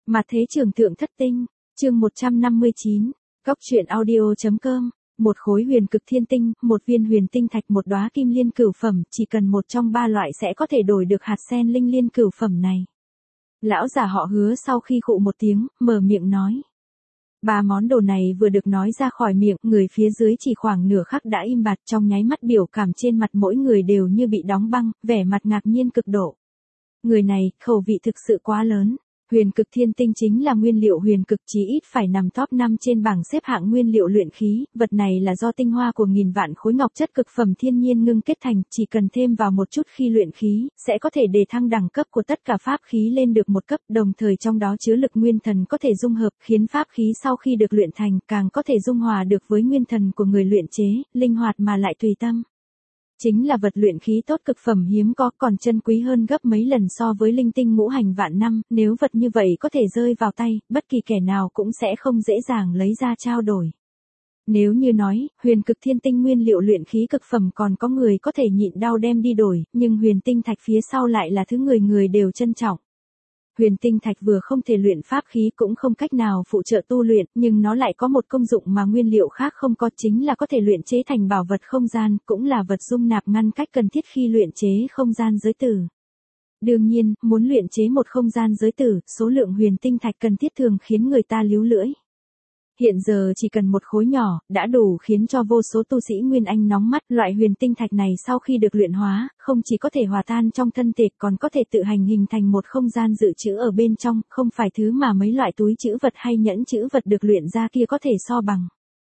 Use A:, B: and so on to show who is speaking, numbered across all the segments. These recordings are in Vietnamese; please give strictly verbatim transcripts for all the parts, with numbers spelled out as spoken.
A: Mặt thế trường thượng thất tinh, chương một trăm năm mươi chín, Cóc truyện audio.com, một khối huyền cực thiên tinh, một viên huyền tinh thạch, một đóa kim liên cửu phẩm, chỉ cần một trong ba loại sẽ có thể đổi được hạt sen linh liên cửu phẩm này. Lão già họ Hứa sau khi khụ một tiếng, mở miệng nói. Ba món đồ này vừa được nói ra khỏi miệng, người phía dưới chỉ khoảng nửa khắc đã im bặt, trong nháy mắt biểu cảm trên mặt mỗi người đều như bị đóng băng, vẻ mặt ngạc nhiên cực độ. Người này, khẩu vị thực sự quá lớn. Huyền cực thiên tinh chính là nguyên liệu huyền cực, chí ít phải nằm top năm trên bảng xếp hạng nguyên liệu luyện khí, vật này là do tinh hoa của nghìn vạn khối ngọc chất cực phẩm thiên nhiên ngưng kết thành, chỉ cần thêm vào một chút khi luyện khí, sẽ có thể đề thăng đẳng cấp của tất cả pháp khí lên được một cấp, đồng thời trong đó chứa lực nguyên thần có thể dung hợp, khiến pháp khí sau khi được luyện thành, càng có thể dung hòa được với nguyên thần của người luyện chế, linh hoạt mà lại tùy tâm. Chính là vật luyện khí tốt cực phẩm hiếm có, còn chân quý hơn gấp mấy lần so với linh tinh ngũ hành vạn năm, nếu vật như vậy có thể rơi vào tay, bất kỳ kẻ nào cũng sẽ không dễ dàng lấy ra trao đổi. Nếu như nói, huyền cực thiên tinh nguyên liệu luyện khí cực phẩm còn có người có thể nhịn đau đem đi đổi, nhưng huyền tinh thạch phía sau lại là thứ người người đều trân trọng. Huyền tinh thạch vừa không thể luyện pháp khí cũng không cách nào phụ trợ tu luyện, nhưng nó lại có một công dụng mà nguyên liệu khác không có, chính là có thể luyện chế thành bảo vật không gian, cũng là vật dung nạp ngăn cách cần thiết khi luyện chế không gian giới tử. Đương nhiên, muốn luyện chế một không gian giới tử, số lượng huyền tinh thạch cần thiết thường khiến người ta líu lưỡi. Hiện giờ chỉ cần một khối nhỏ, đã đủ khiến cho vô số tu sĩ Nguyên Anh nóng mắt. Loại huyền tinh thạch này sau khi được luyện hóa, không chỉ có thể hòa tan trong thân thể, còn có thể tự hành hình thành một không gian dự trữ ở bên trong, không phải thứ mà mấy loại túi trữ vật hay nhẫn trữ vật được luyện ra kia có thể so bằng.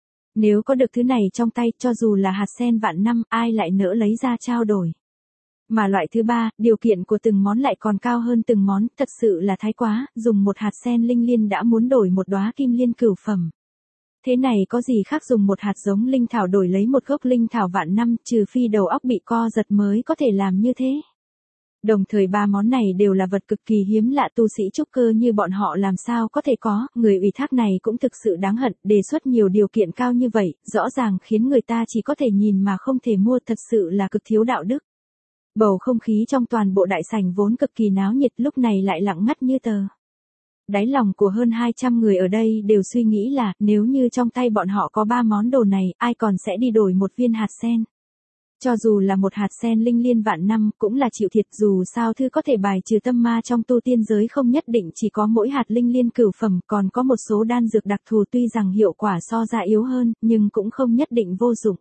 A: Nếu có được thứ này trong tay, cho dù là hạt sen vạn năm, ai lại nỡ lấy ra trao đổi. Mà loại thứ ba, điều kiện của từng món lại còn cao hơn từng món, thật sự là thái quá, dùng một hạt sen linh liên đã muốn đổi một đóa kim liên cửu phẩm. Thế này có gì khác dùng một hạt giống linh thảo đổi lấy một gốc linh thảo vạn năm, trừ phi đầu óc bị co giật mới có thể làm như thế. Đồng thời ba món này đều là vật cực kỳ hiếm lạ, tu sĩ trúc cơ như bọn họ làm sao có thể có, người ủy thác này cũng thực sự đáng hận, đề xuất nhiều điều kiện cao như vậy, rõ ràng khiến người ta chỉ có thể nhìn mà không thể mua, thật sự là cực thiếu đạo đức. Bầu không khí trong toàn bộ đại sảnh vốn cực kỳ náo nhiệt lúc này lại lặng ngắt như tờ. Đáy lòng của hơn hai trăm người ở đây đều suy nghĩ là, nếu như trong tay bọn họ có ba món đồ này, ai còn sẽ đi đổi một viên hạt sen. Cho dù là một hạt sen linh liên vạn năm, cũng là chịu thiệt, dù sao thứ có thể bài trừ tâm ma trong tu tiên giới không nhất định chỉ có mỗi hạt linh liên cửu phẩm, còn có một số đan dược đặc thù tuy rằng hiệu quả so ra yếu hơn, nhưng cũng không nhất định vô dụng.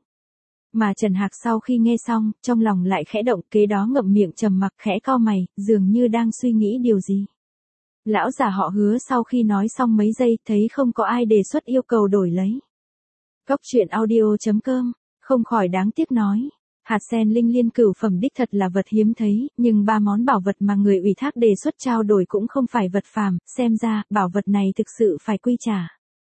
A: Mà Trần Hạc sau khi nghe xong, trong lòng lại khẽ động, kế đó ngậm miệng trầm mặc khẽ cau mày, dường như đang suy nghĩ điều gì. Lão già họ Hứa sau khi nói xong mấy giây, thấy không có ai đề xuất yêu cầu đổi lấy. Cóc truyện audio.com, không khỏi đáng tiếc nói. Hạt sen linh liên cửu phẩm đích thật là vật hiếm thấy, nhưng ba món bảo vật mà người ủy thác đề xuất trao đổi cũng không phải vật phàm, xem ra, bảo vật này thực sự phải quy trả.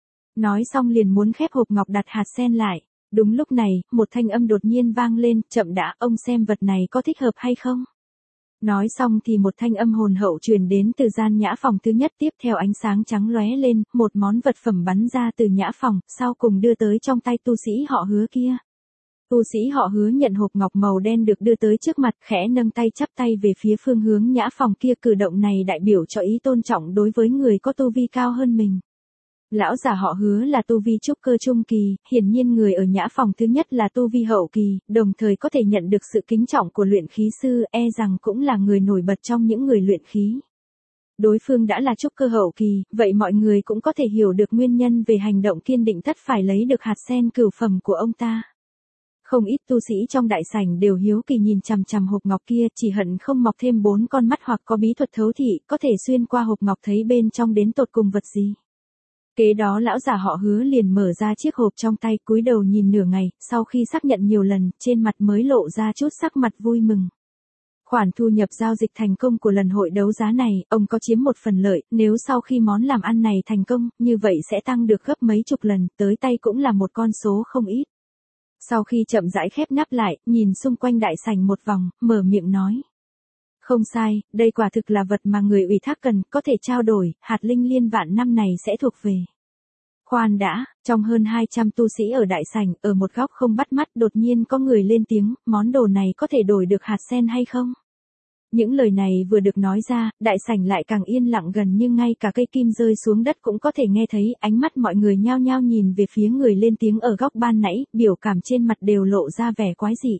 A: Nói xong liền muốn khép hộp ngọc đặt hạt sen lại. Đúng lúc này, một thanh âm đột nhiên vang lên, chậm đã, ông xem vật này có thích hợp hay không? Nói xong thì một thanh âm hồn hậu truyền đến từ gian nhã phòng thứ nhất, tiếp theo ánh sáng trắng lóe lên, một món vật phẩm bắn ra từ nhã phòng, sau cùng đưa tới trong tay tu sĩ họ Hứa kia. Tu sĩ họ Hứa nhận hộp ngọc màu đen được đưa tới trước mặt, khẽ nâng tay chắp tay về phía phương hướng nhã phòng kia, cử động này đại biểu cho ý tôn trọng đối với người có tu vi cao hơn mình. Lão già họ Hứa là tu vi trúc cơ trung kỳ, hiển nhiên người ở nhã phòng thứ nhất là tu vi hậu kỳ, đồng thời có thể nhận được sự kính trọng của luyện khí sư, e rằng cũng là người nổi bật trong những người luyện khí. Đối phương đã là trúc cơ hậu kỳ, vậy mọi người cũng có thể hiểu được nguyên nhân về hành động kiên định tất phải lấy được hạt sen cửu phẩm của ông ta. Không ít tu sĩ trong đại sảnh đều hiếu kỳ nhìn chằm chằm hộp ngọc kia, chỉ hận không mọc thêm bốn con mắt hoặc có bí thuật thấu thị, có thể xuyên qua hộp ngọc thấy bên trong đến tột cùng vật gì. Kế đó lão già họ Hứa liền mở ra chiếc hộp trong tay, cúi đầu nhìn nửa ngày, sau khi xác nhận nhiều lần, trên mặt mới lộ ra chút sắc mặt vui mừng. Khoản thu nhập giao dịch thành công của lần hội đấu giá này, ông có chiếm một phần lợi, nếu sau khi món làm ăn này thành công, như vậy sẽ tăng được gấp mấy chục lần, tới tay cũng là một con số không ít. Sau khi chậm rãi khép nắp lại, nhìn xung quanh đại sảnh một vòng, mở miệng nói. Không sai, đây quả thực là vật mà người ủy thác cần, có thể trao đổi, hạt linh liên vạn năm này sẽ thuộc về. Khoan đã, trong hơn hai trăm tu sĩ ở đại sảnh, ở một góc không bắt mắt đột nhiên có người lên tiếng, món đồ này có thể đổi được hạt sen hay không? Những lời này vừa được nói ra, đại sảnh lại càng yên lặng gần như ngay cả cây kim rơi xuống đất cũng có thể nghe thấy, ánh mắt mọi người nhao nhao nhìn về phía người lên tiếng ở góc ban nãy, biểu cảm trên mặt đều lộ ra vẻ quái dị.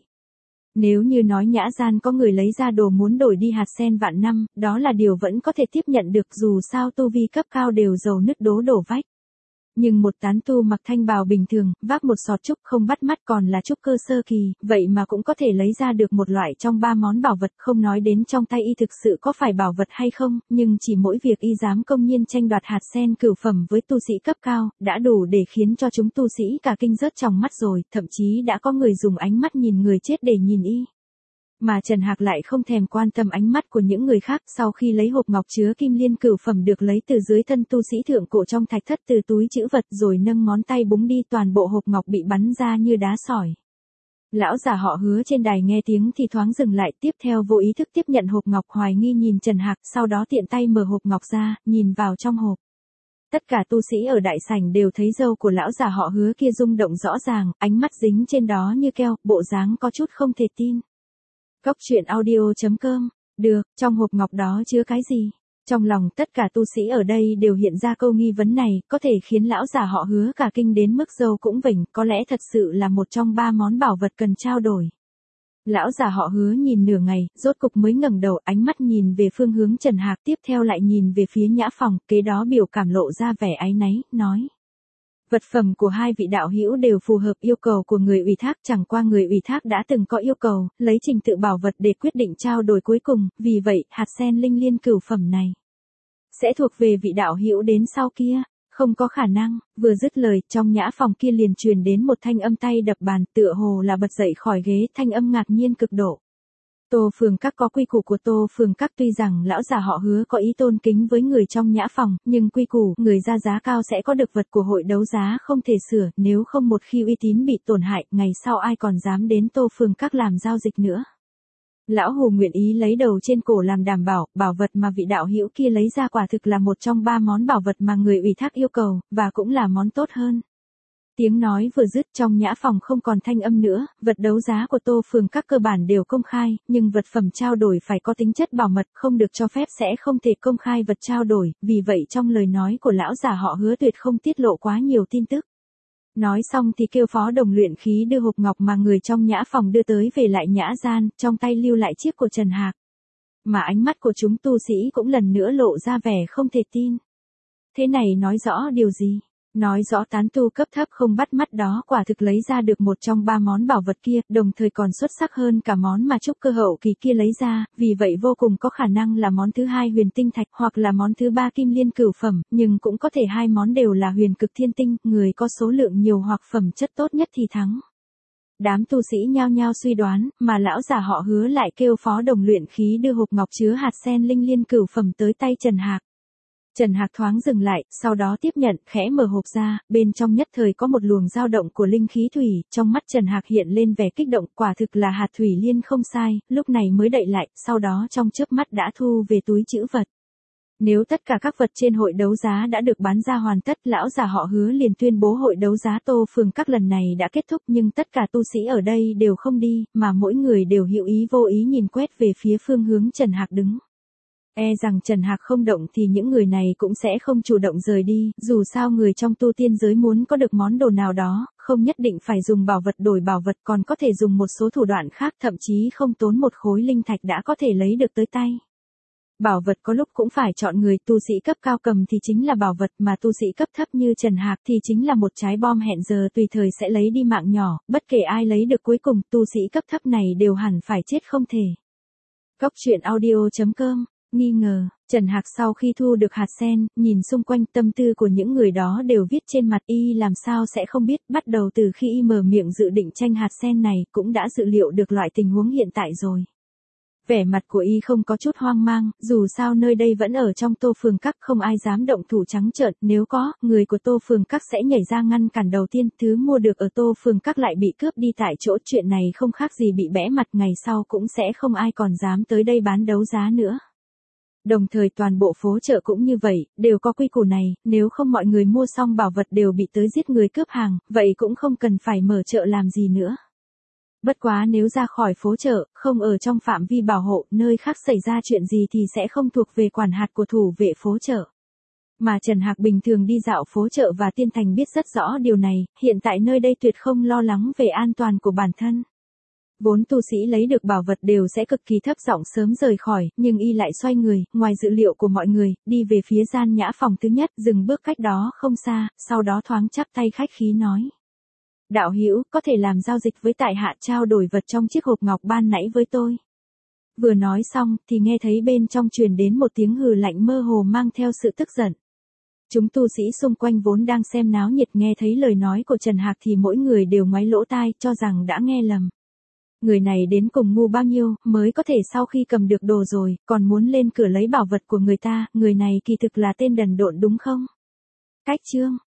A: Nếu như nói nhã gian có người lấy ra đồ muốn đổi đi hạt sen vạn năm, đó là điều vẫn có thể tiếp nhận được dù sao tu vi cấp cao đều dầu nứt đố đổ vách. Nhưng một tán tu mặc thanh bào bình thường, vác một sọt trúc không bắt mắt còn là trúc cơ sơ kỳ, vậy mà cũng có thể lấy ra được một loại trong ba món bảo vật, không nói đến trong tay y thực sự có phải bảo vật hay không, nhưng chỉ mỗi việc y dám công nhiên tranh đoạt hạt sen cửu phẩm với tu sĩ cấp cao, đã đủ để khiến cho chúng tu sĩ cả kinh rớt trong mắt rồi, thậm chí đã có người dùng ánh mắt nhìn người chết để nhìn y. Mà Trần Hạc lại không thèm quan tâm ánh mắt của những người khác, sau khi lấy hộp ngọc chứa kim liên cửu phẩm được lấy từ dưới thân tu sĩ thượng cổ trong thạch thất từ túi trữ vật rồi nâng ngón tay búng đi, toàn bộ hộp ngọc bị bắn ra như đá sỏi. Lão già họ Hứa trên đài nghe tiếng thì thoáng dừng lại, tiếp theo vô ý thức tiếp nhận hộp ngọc, hoài nghi nhìn Trần Hạc, sau đó tiện tay mở hộp ngọc ra, nhìn vào trong hộp. Tất cả tu sĩ ở đại sảnh đều thấy râu của lão già họ Hứa kia rung động rõ ràng, ánh mắt dính trên đó như keo, bộ dáng có chút không thể tin. Cốc truyện audio chấm com, được, trong hộp ngọc đó chứa cái gì? Trong lòng tất cả tu sĩ ở đây đều hiện ra câu nghi vấn này, có thể khiến lão già họ Hứa cả kinh đến mức râu cũng vểnh, có lẽ thật sự là một trong ba món bảo vật cần trao đổi. Lão già họ Hứa nhìn nửa ngày, rốt cục mới ngẩng đầu, ánh mắt nhìn về phương hướng Trần Hạc, tiếp theo lại nhìn về phía Nhã Phòng, kế đó biểu cảm lộ ra vẻ áy náy, nói. Vật phẩm của hai vị đạo hữu đều phù hợp yêu cầu của người ủy thác, chẳng qua người ủy thác đã từng có yêu cầu, lấy trình tự bảo vật để quyết định trao đổi cuối cùng, vì vậy, hạt sen linh liên cửu phẩm này sẽ thuộc về vị đạo hữu đến sau kia. Không có khả năng, vừa dứt lời, trong Nhã Phòng kia liền truyền đến một thanh âm tay đập bàn, tựa hồ là bật dậy khỏi ghế, thanh âm ngạc nhiên cực độ. Tô Phường Các có quy củ của Tô Phường Các, tuy rằng lão già họ Hứa có ý tôn kính với người trong Nhã Phòng, nhưng quy củ, người ra giá cao sẽ có được vật của hội đấu giá không thể sửa, nếu không một khi uy tín bị tổn hại, ngày sau ai còn dám đến Tô Phường Các làm giao dịch nữa. Lão Hồ nguyện ý lấy đầu trên cổ làm đảm bảo, bảo vật mà vị đạo hữu kia lấy ra quả thực là một trong ba món bảo vật mà người ủy thác yêu cầu, và cũng là món tốt hơn. Tiếng nói vừa dứt, trong Nhã Phòng không còn thanh âm nữa, vật đấu giá của Tô Phường Các cơ bản đều công khai, nhưng vật phẩm trao đổi phải có tính chất bảo mật, không được cho phép sẽ không thể công khai vật trao đổi, vì vậy trong lời nói của lão già họ Hứa tuyệt không tiết lộ quá nhiều tin tức. Nói xong thì kêu phó đồng luyện khí đưa hộp ngọc mà người trong Nhã Phòng đưa tới về lại nhã gian, trong tay lưu lại chiếc của Trần Hạc. Mà ánh mắt của chúng tu sĩ cũng lần nữa lộ ra vẻ không thể tin. Thế này nói rõ điều gì? Nói rõ tán tu cấp thấp không bắt mắt đó quả thực lấy ra được một trong ba món bảo vật kia, đồng thời còn xuất sắc hơn cả món mà trúc cơ hậu kỳ kia lấy ra, vì vậy vô cùng có khả năng là món thứ hai huyền tinh thạch hoặc là món thứ ba kim liên cửu phẩm, nhưng cũng có thể hai món đều là huyền cực thiên tinh, người có số lượng nhiều hoặc phẩm chất tốt nhất thì thắng. Đám tu sĩ nhao nhao suy đoán, mà lão già họ Hứa lại kêu phó đồng luyện khí đưa hộp ngọc chứa hạt sen linh liên cửu phẩm tới tay Trần Hạc. Trần Hạc thoáng dừng lại, sau đó tiếp nhận, khẽ mở hộp ra, bên trong nhất thời có một luồng dao động của linh khí thủy, trong mắt Trần Hạc hiện lên vẻ kích động, quả thực là hạt thủy liên không sai, lúc này mới đậy lại, sau đó trong chớp mắt đã thu về túi trữ vật. Nếu tất cả các vật trên hội đấu giá đã được bán ra hoàn tất, lão già họ Hứa liền tuyên bố hội đấu giá Tô Phường Các lần này đã kết thúc, nhưng tất cả tu sĩ ở đây đều không đi, mà mỗi người đều hữu ý vô ý nhìn quét về phía phương hướng Trần Hạc đứng. E rằng Trần Hạc không động thì những người này cũng sẽ không chủ động rời đi, dù sao người trong tu tiên giới muốn có được món đồ nào đó, không nhất định phải dùng bảo vật đổi bảo vật, còn có thể dùng một số thủ đoạn khác, thậm chí không tốn một khối linh thạch đã có thể lấy được tới tay. Bảo vật có lúc cũng phải chọn người, tu sĩ cấp cao cầm thì chính là bảo vật, mà tu sĩ cấp thấp như Trần Hạc thì chính là một trái bom hẹn giờ tùy thời sẽ lấy đi mạng nhỏ, bất kể ai lấy được cuối cùng, tu sĩ cấp thấp này đều hẳn phải chết không thể. Cốc truyện audio chấm com nghi ngờ, Trần Hạc sau khi thu được hạt sen, nhìn xung quanh, tâm tư của những người đó đều viết trên mặt, y làm sao sẽ không biết, bắt đầu từ khi y mở miệng dự định tranh hạt sen này, cũng đã dự liệu được loại tình huống hiện tại rồi. Vẻ mặt của y không có chút hoang mang, dù sao nơi đây vẫn ở trong Tô Phường Các, không ai dám động thủ trắng trợn, nếu có, người của Tô Phường Các sẽ nhảy ra ngăn cản đầu tiên, thứ mua được ở Tô Phường Các lại bị cướp đi tại chỗ, chuyện này không khác gì bị bẽ mặt, ngày sau cũng sẽ không ai còn dám tới đây bán đấu giá nữa. Đồng thời toàn bộ phố chợ cũng như vậy, đều có quy củ này, nếu không mọi người mua xong bảo vật đều bị tới giết người cướp hàng, vậy cũng không cần phải mở chợ làm gì nữa. Bất quá nếu ra khỏi phố chợ, không ở trong phạm vi bảo hộ, nơi khác xảy ra chuyện gì thì sẽ không thuộc về quản hạt của thủ vệ phố chợ. Mà Trần Hạc bình thường đi dạo phố chợ và Tiên Thành biết rất rõ điều này, hiện tại nơi đây tuyệt không lo lắng về an toàn của bản thân. Vốn tu sĩ lấy được bảo vật đều sẽ cực kỳ thấp giọng sớm rời khỏi, nhưng y lại xoay người, ngoài dự liệu của mọi người, đi về phía gian nhã phòng thứ nhất, dừng bước cách đó không xa, sau đó thoáng chắp tay khách khí nói. Đạo hữu có thể làm giao dịch với tại hạ trao đổi vật trong chiếc hộp ngọc ban nãy với tôi. Vừa nói xong, thì nghe thấy bên trong truyền đến một tiếng hừ lạnh mơ hồ mang theo sự tức giận. Chúng tu sĩ xung quanh vốn đang xem náo nhiệt nghe thấy lời nói của Trần Hạc thì mỗi người đều ngoáy lỗ tai cho rằng đã nghe lầm. Người này đến cùng ngu bao nhiêu mới có thể sau khi cầm được đồ rồi, còn muốn lên cửa lấy bảo vật của người ta, người này kỳ thực là tên đần độn đúng không? Cách chương